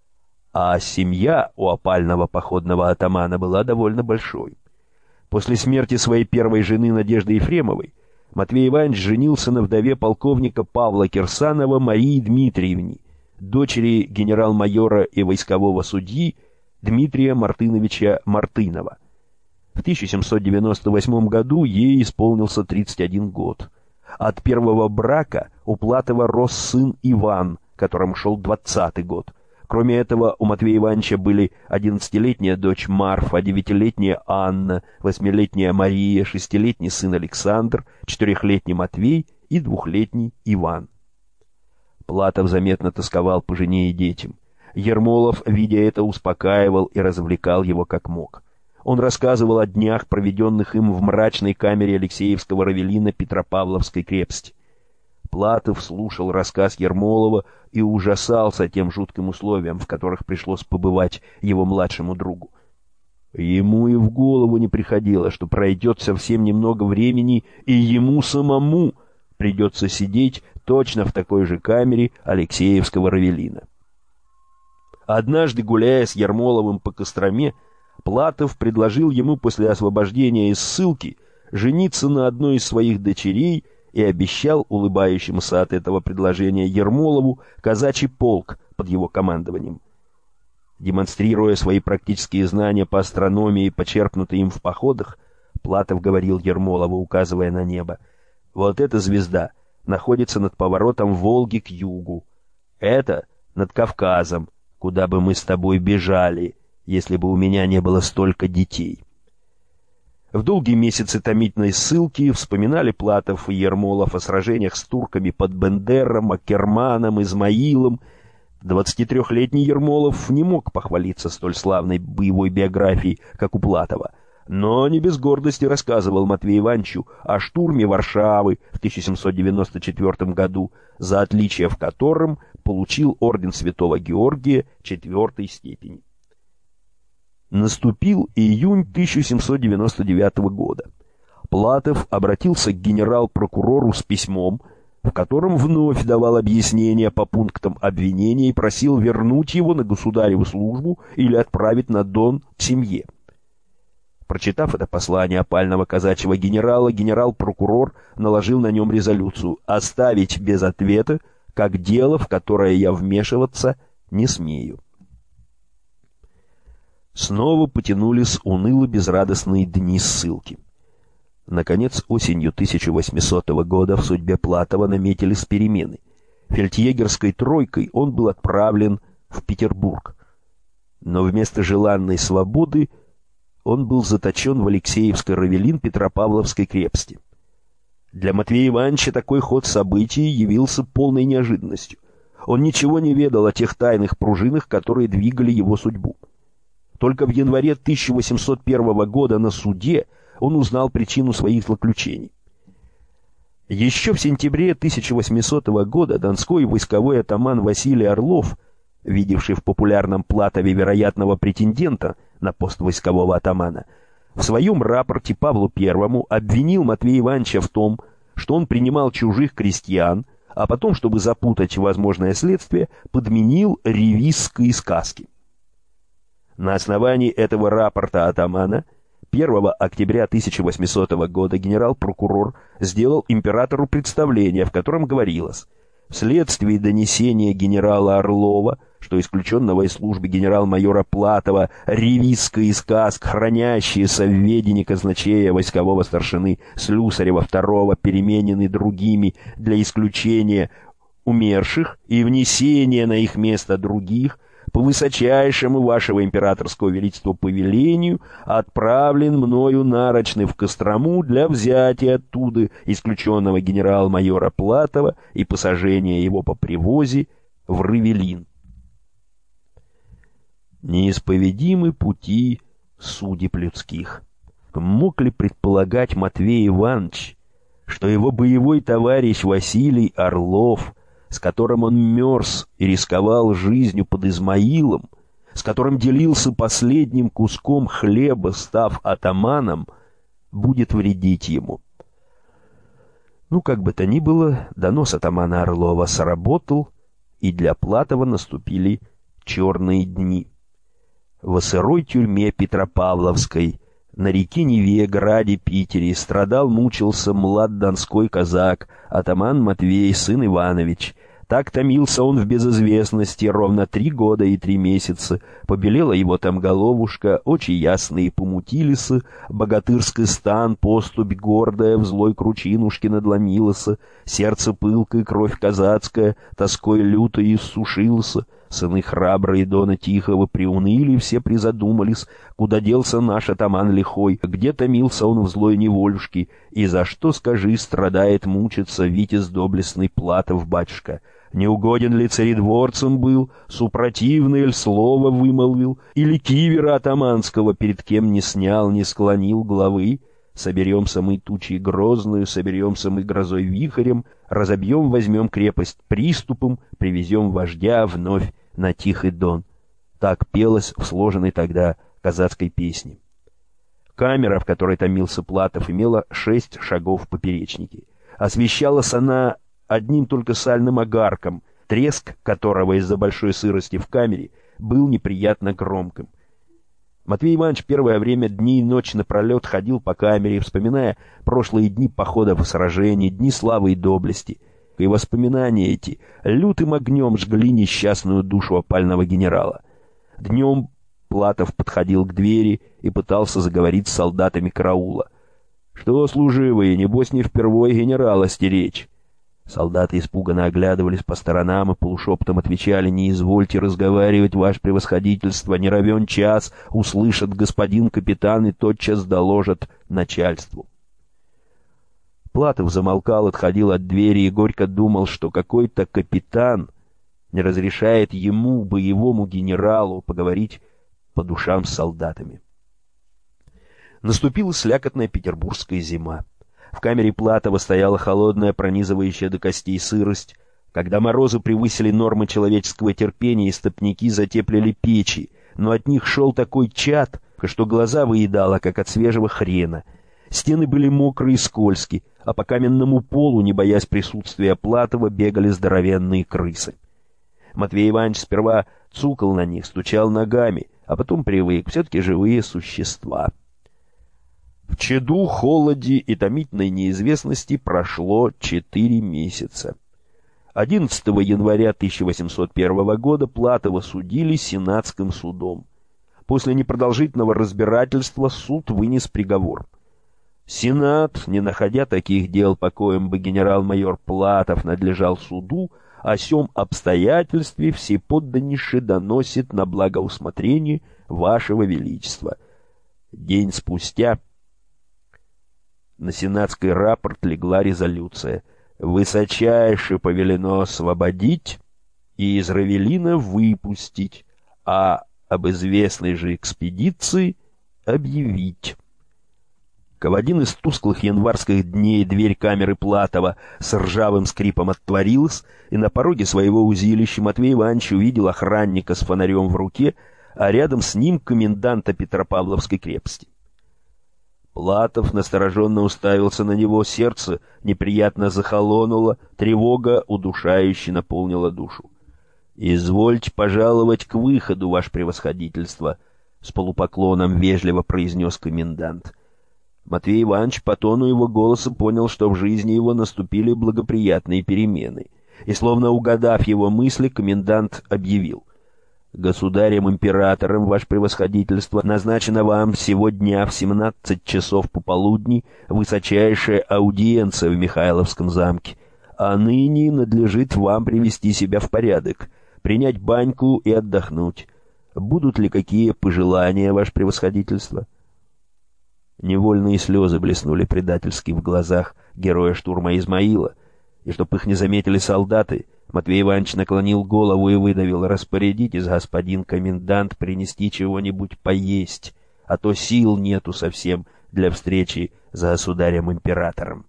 A: А семья у опального походного атамана была довольно большой. После смерти своей первой жены Надежды Ефремовой Матвей Иванович женился на вдове полковника Павла Кирсанова Марии Дмитриевне, дочери генерал-майора и войскового судьи Дмитрия Мартыновича Мартынова. В тысяча семьсот девяносто восьмом году ей исполнился тридцать один год. От первого брака у Платова рос сын Иван, которому шел двадцатый год. Кроме этого, у Матвея Ивановича были одиннадцатилетняя дочь Марфа, девятилетняя Анна, восьмилетняя Мария, шестилетний сын Александр, четырехлетний Матвей и двухлетний Иван. Платов заметно тосковал по жене и детям. Ермолов, видя это, успокаивал и развлекал его как мог. Он рассказывал о днях, проведенных им в мрачной камере Алексеевского равелина Петропавловской крепости. Платов слушал рассказ Ермолова и ужасался тем жутким условиям, в которых пришлось побывать его младшему другу. Ему и в голову не приходило, что пройдет совсем немного времени, и ему самому придется сидеть точно в такой же камере Алексеевского равелина. Однажды, гуляя с Ермоловым по Костроме, Платов предложил ему после освобождения из ссылки жениться на одной из своих дочерей и обещал улыбающемуся от этого предложения Ермолову казачий полк под его командованием. Демонстрируя свои практические знания по астрономии, почерпнутые им в походах, Платов говорил Ермолову, указывая на небо: «Вот эта звезда находится над поворотом Волги к югу. Это над Кавказом, куда бы мы с тобой бежали, если бы у меня не было столько детей». В долгие месяцы томительной ссылки вспоминали Платов и Ермолов о сражениях с турками под Бендером, Акерманом, Измаилом. двадцатитрёхлетний Ермолов не мог похвалиться столь славной боевой биографией, как у Платова, но не без гордости рассказывал Матвею Ивановичу о штурме Варшавы в тысяча семьсот девяносто четвёртом году, за отличие в котором получил орден Святого Георгия четвёртой степени. Наступил июнь тысяча семьсот девяносто девятого года. Платов обратился к генерал-прокурору с письмом, в котором вновь давал объяснения по пунктам обвинения и просил вернуть его на государеву службу или отправить на Дон к семье. Прочитав это послание опального казачьего генерала, генерал-прокурор наложил на нем резолюцию «оставить без ответа, как дело, в которое я вмешиваться не смею». Снова потянулись уныло-безрадостные дни ссылки. Наконец, осенью тысяча восьмисотого года в судьбе Платова наметились перемены. Фельдъегерской тройкой он был отправлен в Петербург. Но вместо желанной свободы он был заточен в Алексеевской Равелин Петропавловской крепости. Для Матвея Ивановича такой ход событий явился полной неожиданностью. Он ничего не ведал о тех тайных пружинах, которые двигали его судьбу. Только в январе тысяча восемьсот первого года на суде он узнал причину своих злоключений. Еще в сентябре тысяча восьмисотого года донской войсковой атаман Василий Орлов, видевший в популярном Платове вероятного претендента на пост войскового атамана, в своем рапорте Павлу Первому обвинил Матвея Ивановича в том, что он принимал чужих крестьян, а потом, чтобы запутать возможное следствие, подменил ревизские сказки. На основании этого рапорта атамана первого октября тысяча восьмисотого года генерал-прокурор сделал императору представление, в котором говорилось: вследствие донесения генерала Орлова, что исключенного из службы генерал-майора Платова ревизская сказка, хранящаяся в ведении казначея войскового старшины Слюсарева второго, переменены другими для исключения умерших и внесения на их место других, по высочайшему вашего императорского величества повелению отправлен мною нарочный в Кострому для взятия оттуда исключенного генерал-майора Платова и посажения его по привозе в Равелин. Неисповедимы пути судеб людских. Мог ли предполагать Матвей Иванович, что его боевой товарищ Василий Орлов, с которым он мерз и рисковал жизнью под Измаилом, с которым делился последним куском хлеба, став атаманом, будет вредить ему? Ну, как бы то ни было, донос атамана Орлова сработал, и для Платова наступили черные дни. В сырой тюрьме Петропавловской, на реке Неве, граде Питере, страдал, мучился млад донской казак, атаман Матвей, сын Иванович. Так томился он в безызвестности ровно три года и три месяца. Побелела его там головушка, очи ясные помутилися, богатырский стан, поступь гордая, в злой кручинушке надломилася, сердце пылкое, кровь казацкая, тоской лютой иссушился. Сыны храбрые Дона Тихого приуныли, все призадумались, куда делся наш атаман лихой, где томился он в злой неволюшке, и за что, скажи, страдает, мучится витязь доблестный Платов, батюшка? Не угоден ли царедворцем был, супротивное ль слово вымолвил, или кивера атаманского перед кем не снял, не склонил главы? Соберемся мы тучей грозную, соберемся мы грозой вихрем, разобьем, возьмем крепость приступом, привезем вождя вновь на Тихий Дон. Так пелось в сложенной тогда казацкой песне. Камера, в которой томился Платов, имела шесть шагов в поперечнике. Освещалась она одним только сальным огарком, треск которого из-за большой сырости в камере был неприятно громким. Матвей Иванович первое время дни и ночи напролет ходил по камере, вспоминая прошлые дни походов и сражений, дни славы и доблести. И воспоминания эти лютым огнем жгли несчастную душу опального генерала. Днем Платов подходил к двери и пытался заговорить с солдатами караула. «Что, служивые, небось не впервой генерала стеречь?» Солдаты испуганно оглядывались по сторонам и полушепотом отвечали: «Не извольте разговаривать, ваше превосходительство, не равен час, услышат господин капитан и тотчас доложат начальству». Платов замолкал, отходил от двери и горько думал, что какой-то капитан не разрешает ему, боевому генералу, поговорить по душам с солдатами. Наступила слякотная петербургская зима. В камере Платова стояла холодная, пронизывающая до костей сырость. Когда морозы превысили нормы человеческого терпения, истопники затеплили печи, но от них шел такой чад, что глаза выедало, как от свежего хрена. Стены были мокрые и скользкие, а по каменному полу, не боясь присутствия Платова, бегали здоровенные крысы. Матвей Иванович сперва цукал на них, стучал ногами, а потом привык, все-таки живые существа. В чаду, холоде и томительной неизвестности прошло четыре месяца. одиннадцатого января тысяча восемьсот первого года Платова судили сенатским судом. После непродолжительного разбирательства суд вынес приговор. Сенат, не находя таких дел, по коим бы генерал-майор Платов надлежал суду, о сём обстоятельстве всеподданнейше доносит на благоусмотрение вашего величества. День спустя на сенатский рапорт легла резолюция: высочайше повелено освободить и из Равелина выпустить, а об известной же экспедиции объявить. В один из тусклых январских дней дверь камеры Платова с ржавым скрипом отворилась, и на пороге своего узилища Матвей Иванович увидел охранника с фонарем в руке, а рядом с ним коменданта Петропавловской крепости. Платов настороженно уставился на него, сердце неприятно захолонуло, тревога удушающе наполнила душу. «Извольте пожаловать к выходу, ваше превосходительство», — с полупоклоном вежливо произнес комендант. Матвей Иванович по тону его голоса понял, что в жизни его наступили благоприятные перемены, и, словно угадав его мысли, комендант объявил: «Государем-императором, ваше превосходительство, назначена вам сегодня в семнадцать часов пополудни высочайшая аудиенция в Михайловском замке, а ныне надлежит вам привести себя в порядок, принять баньку и отдохнуть. Будут ли какие пожелания, ваше превосходительство?» Невольные слезы блеснули предательски в глазах героя штурма Измаила, и, чтоб их не заметили солдаты, Матвей Иванович наклонил голову и выдавил: «Распорядитесь, господин комендант, принести чего-нибудь поесть, а то сил нету совсем для встречи с государем-императором».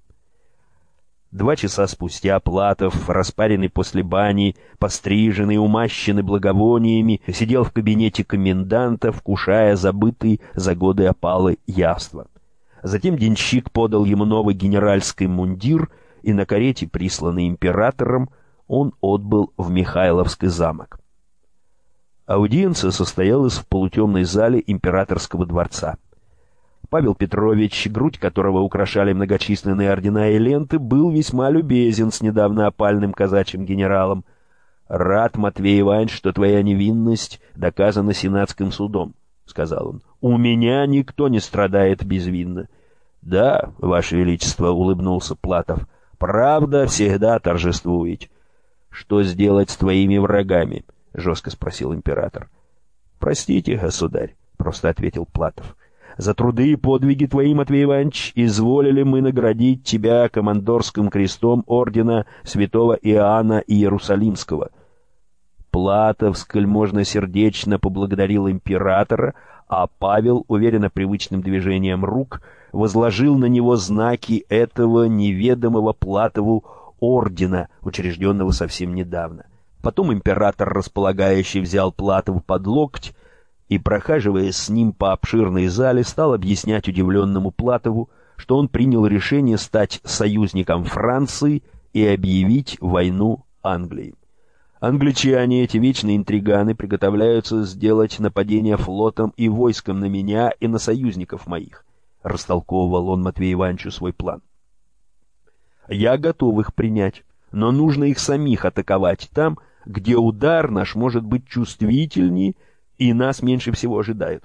A: Два часа спустя Платов, распаренный после бани, постриженный, умащенный благовониями, сидел в кабинете коменданта, вкушая забытый за годы опалы явства. Затем денщик подал ему новый генеральский мундир, и на карете, присланный императором, он отбыл в Михайловский замок. Аудиенция состоялась в полутемной зале императорского дворца. Павел Петрович, грудь которого украшали многочисленные ордена и ленты, был весьма любезен с недавно опальным казачьим генералом. «Рад, Матвей Иванович, что твоя невинность доказана сенатским судом», — сказал он. «У меня никто не страдает безвинно». «Да, ваше величество», — улыбнулся Платов, — «правда всегда торжествует». «Что сделать с твоими врагами?» — жестко спросил император. «Простите, государь», — просто ответил Платов. «За труды и подвиги твои, Матвей Иванович, изволили мы наградить тебя командорским крестом ордена святого Иоанна Иерусалимского». Платов сколь-можно сердечно поблагодарил императора, а Павел, уверенно привычным движением рук, возложил на него знаки этого неведомого Платову ордена, учрежденного совсем недавно. Потом император, располагающий, взял Платова под локоть и, прохаживаясь с ним по обширной зале, стал объяснять удивленному Платову, что он принял решение стать союзником Франции и объявить войну Англии. Англичане, эти вечные интриганы, приготовляются сделать нападение флотом и войском на меня и на союзников моих, — растолковывал он Матвею Ивановичу свой план. Я готов их принять, но нужно их самих атаковать там, где удар наш может быть чувствительнее и нас меньше всего ожидают.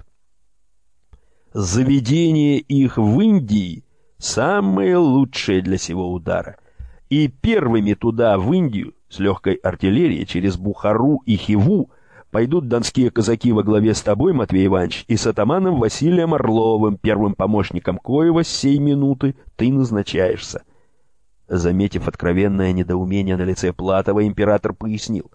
A: Заведение их в Индии — самое лучшее для сего удара, и первыми туда, в Индию, с легкой артиллерией через Бухару и Хиву пойдут донские казаки во главе с тобой, Матвей Иванович, и с атаманом Василием Орловым, первым помощником коего с сей минуты ты назначаешься. Заметив откровенное недоумение на лице Платова, император пояснил: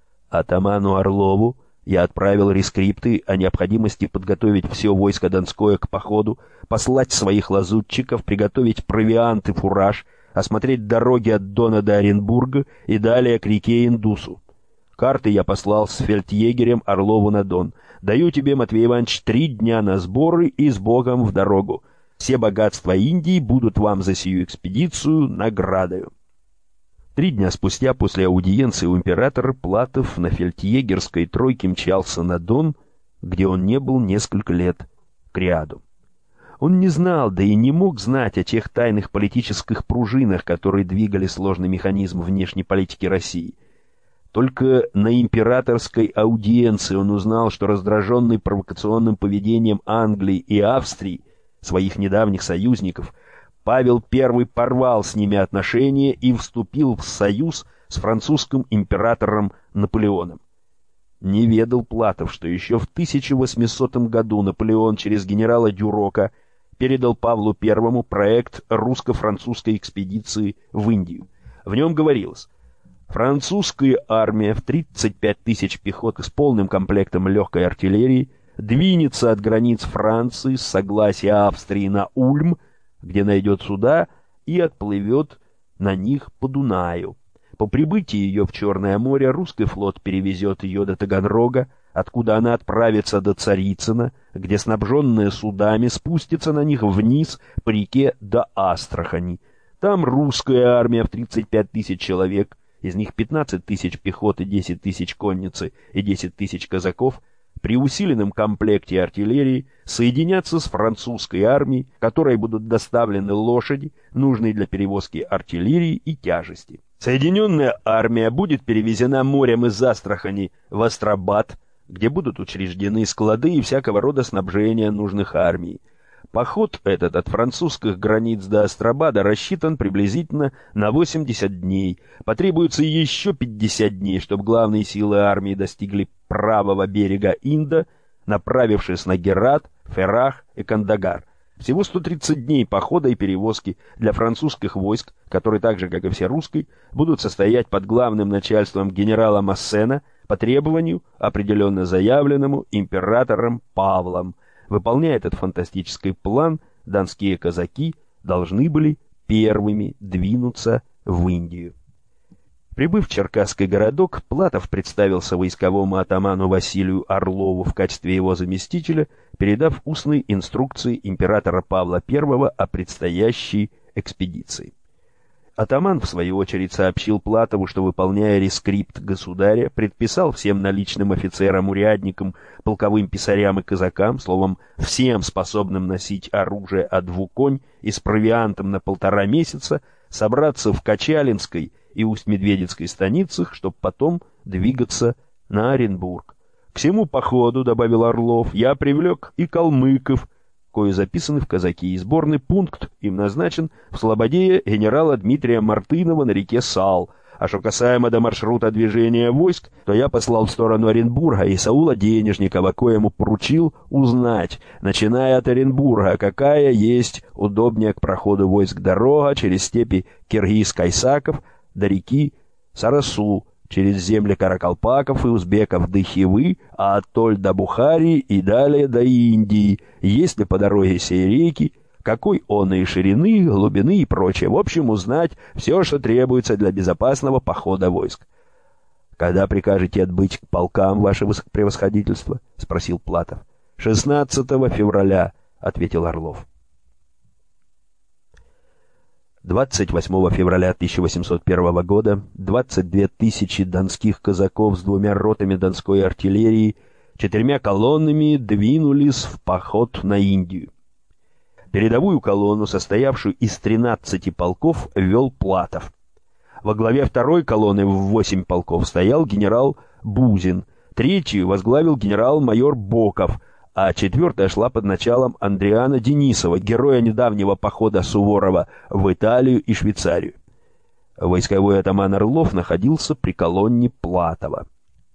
A: атаману Орлову я отправил рескрипты о необходимости подготовить все войско Донское к походу, послать своих лазутчиков, приготовить провиант и фураж, осмотреть дороги от Дона до Оренбурга и далее к реке Индусу. Карты я послал с фельдъегерем Орлову на Дон. Даю тебе, Матвей Иванович, три дня на сборы и с Богом в дорогу. Все богатства Индии будут вам за сию экспедицию наградою. Три дня спустя, после аудиенции у императора, Платов на фельдъегерской тройке мчался на Дон, где он не был несколько лет кряду. Он не знал, да и не мог знать о тех тайных политических пружинах, которые двигали сложный механизм внешней политики России. Только на императорской аудиенции он узнал, что раздраженный провокационным поведением Англии и Австрии, своих недавних союзников, Павел Первый порвал с ними отношения и вступил в союз с французским императором Наполеоном. Не ведал Платов, что еще в тысяча восьмисотом году Наполеон через генерала Дюрока передал Павлу Первому проект русско-французской экспедиции в Индию. В нем говорилось: французская армия в тридцать пять тысяч пехоты с полным комплектом легкой артиллерии двинется от границ Франции с согласия Австрии на Ульм, где найдет суда, и отплывет на них по Дунаю. По прибытии ее в Черное море русский флот перевезет ее до Таганрога, откуда она отправится до Царицына, где, снабженная судами, спустится на них вниз по реке до Астрахани. Там русская армия в тридцать пять тысяч человек, из них пятнадцать тысяч пехоты, десять тысяч конницы и десять тысяч казаков, при усиленном комплекте артиллерии соединятся с французской армией, которой будут доставлены лошади, нужные для перевозки артиллерии и тяжести. Соединенная армия будет перевезена морем из Астрахани в Астрабад, где будут учреждены склады и всякого рода снабжения нужных армий. Поход этот от французских границ до Астрабада рассчитан приблизительно на восемьдесят дней. Потребуется еще пятьдесят дней, чтобы главные силы армии достигли правого берега Инда, направившись на Герат, Феррах и Кандагар. Всего сто тридцать дней похода и перевозки для французских войск, которые так же, как и все русские, будут состоять под главным начальством генерала Массена по требованию, определенно заявленному императором Павлом. Выполняя этот фантастический план, донские казаки должны были первыми двинуться в Индию. Прибыв в Черкасский городок, Платов представился войсковому атаману Василию Орлову в качестве его заместителя, передав устные инструкции императора Павла Первого о предстоящей экспедиции. Атаман, в свою очередь, сообщил Платову, что, выполняя рескрипт государя, предписал всем наличным офицерам, урядникам, полковым писарям и казакам, словом, всем способным носить оружие от двух конь и с провиантом на полтора месяца, собраться в Качалинской и Усть-Медведицкой станицах, чтобы потом двигаться на Оренбург. К всему походу, — добавил Орлов, — я привлек и калмыков, кое записаны в казаки, и сборный пункт им назначен в Слободее генерала Дмитрия Мартынова на реке Сал. А что касаемо до маршрута движения войск, то я послал в сторону Оренбурга Исаула Денежникова, коему поручил узнать, начиная от Оренбурга, какая есть удобнее к проходу войск дорога через степи Киргиз-Кайсаков до реки Сарасу, через земли каракалпаков и узбеков до Хивы, а оттоль до Бухарии и далее до Индии, есть ли по дороге сей реки, какой он и ширины, глубины и прочее. В общем, узнать все, что требуется для безопасного похода войск. — Когда прикажете отбыть к полкам, ваше высокопревосходительство? — спросил Платов. — шестнадцатого февраля, — ответил Орлов. двадцать восьмого февраля тысяча восемьсот первого года двадцать две тысячи донских казаков с двумя ротами донской артиллерии четырьмя колоннами двинулись в поход на Индию. Передовую колонну, состоявшую из тринадцати полков, вел Платов. Во главе второй колонны в восемь полков стоял генерал Бузин, третью возглавил генерал-майор Боков, а четвертая шла под началом Андриана Денисова, героя недавнего похода Суворова в Италию и Швейцарию. Войсковой атаман Орлов находился при колонне Платова.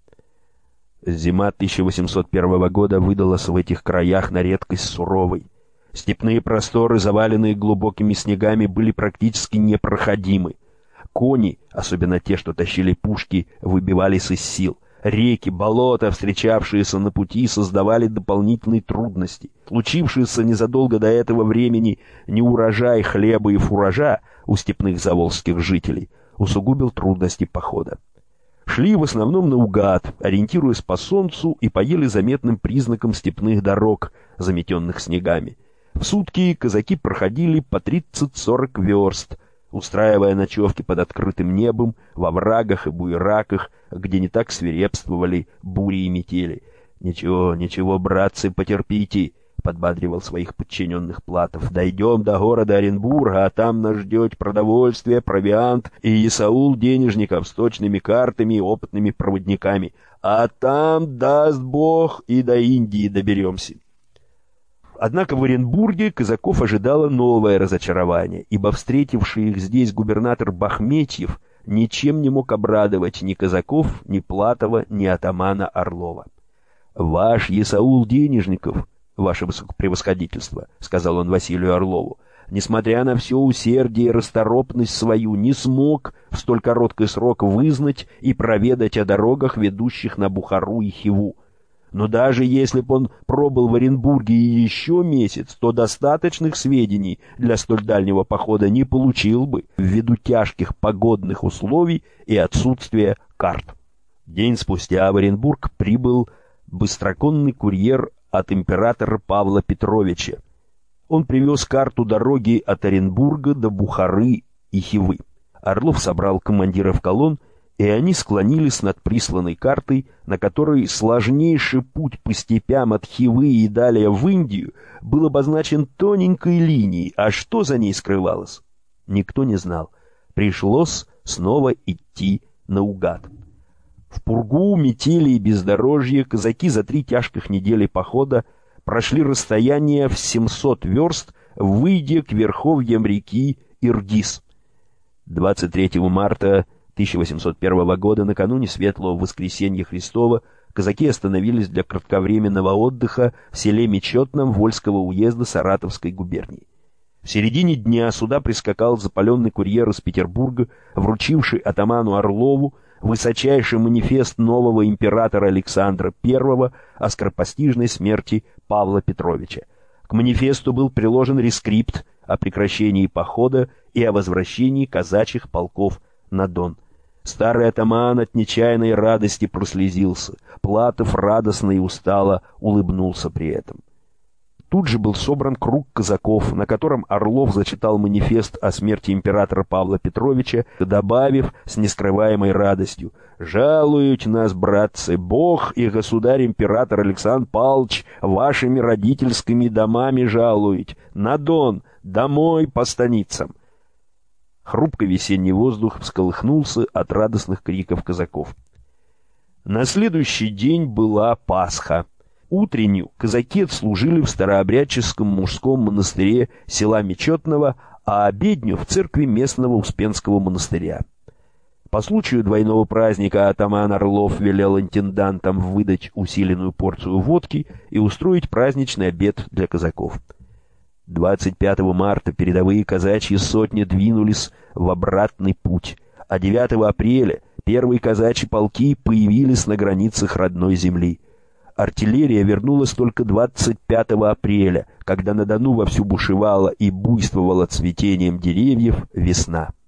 A: Зима тысяча восемьсот первого года выдалась в этих краях на редкость суровой. Степные просторы, заваленные глубокими снегами, были практически непроходимы. Кони, особенно те, что тащили пушки, выбивались из сил. Реки, болота, встречавшиеся на пути, создавали дополнительные трудности. Случившийся незадолго до этого времени неурожай хлеба и фуража у степных заволжских жителей усугубил трудности похода. Шли в основном наугад, ориентируясь по солнцу, и по еле заметным признакам степных дорог, заметенных снегами. В сутки казаки проходили по тридцать-сорок верст, устраивая ночевки под открытым небом, во врагах и буераках, где не так свирепствовали бури и метели. «Ничего, ничего, братцы, потерпите», — подбадривал своих подчиненных Платов. «Дойдем до города Оренбурга, а там нас ждет продовольствие, провиант и Исаул денежников с точными картами и опытными проводниками. А там, даст Бог, и до Индии доберемся». Однако в Оренбурге казаков ожидало новое разочарование, ибо встретивший их здесь губернатор Бахметьев ничем не мог обрадовать ни казаков, ни Платова, ни атамана Орлова. «Ваш Исаул денежников, ваше высокопревосходительство», — сказал он Василию Орлову, несмотря на все усердие и расторопность свою, не смог в столь короткий срок вызнать и проведать о дорогах, ведущих на Бухару и Хиву. Но даже если бы он пробыл в Оренбурге и еще месяц, то достаточных сведений для столь дальнего похода не получил бы, ввиду тяжких погодных условий и отсутствия карт. День спустя в Оренбург прибыл быстроконный курьер от императора Павла Петровича. Он привез карту дороги от Оренбурга до Бухары и Хивы. Орлов собрал командиров колонн, и они склонились над присланной картой, на которой сложнейший путь по степям от Хивы и далее в Индию был обозначен тоненькой линией, а что за ней скрывалось, никто не знал. Пришлось снова идти наугад. В пургу, метели и бездорожье казаки за три тяжких недели похода прошли расстояние в семьсот верст, выйдя к верховьям реки Иргиз. двадцать третьего марта тысяча восемьсот первого года, накануне Светлого Воскресенья Христова, казаки остановились для кратковременного отдыха в селе Мечетном Вольского уезда Саратовской губернии. В середине дня сюда прискакал запаленный курьер из Петербурга, вручивший атаману Орлову высочайший манифест нового императора Александра Первого о скоропостижной смерти Павла Петровича. К манифесту был приложен рескрипт о прекращении похода и о возвращении казачьих полков на Дон. Старый атаман от нечаянной радости прослезился. Платов радостно и устало улыбнулся при этом. Тут же был собран круг казаков, на котором Орлов зачитал манифест о смерти императора Павла Петровича, добавив с нескрываемой радостью: «Жалуют нас, братцы, Бог и государь-император Александр Павлович вашими родительскими домами жалуют, на Дон, домой по станицам». Хрупкий весенний воздух всколыхнулся от радостных криков казаков. На следующий день была Пасха. Утреннюю казаки отслужили в старообрядческом мужском монастыре села Мечетного, а обедню в церкви местного Успенского монастыря. По случаю двойного праздника атаман Орлов велел интендантам выдать усиленную порцию водки и устроить праздничный обед для казаков. двадцать пятого марта передовые казачьи сотни двинулись в обратный путь, а девятого апреля первые казачьи полки появились на границах родной земли. Артиллерия вернулась только двадцать пятого апреля, когда на Дону вовсю бушевала и буйствовала цветением деревьев весна.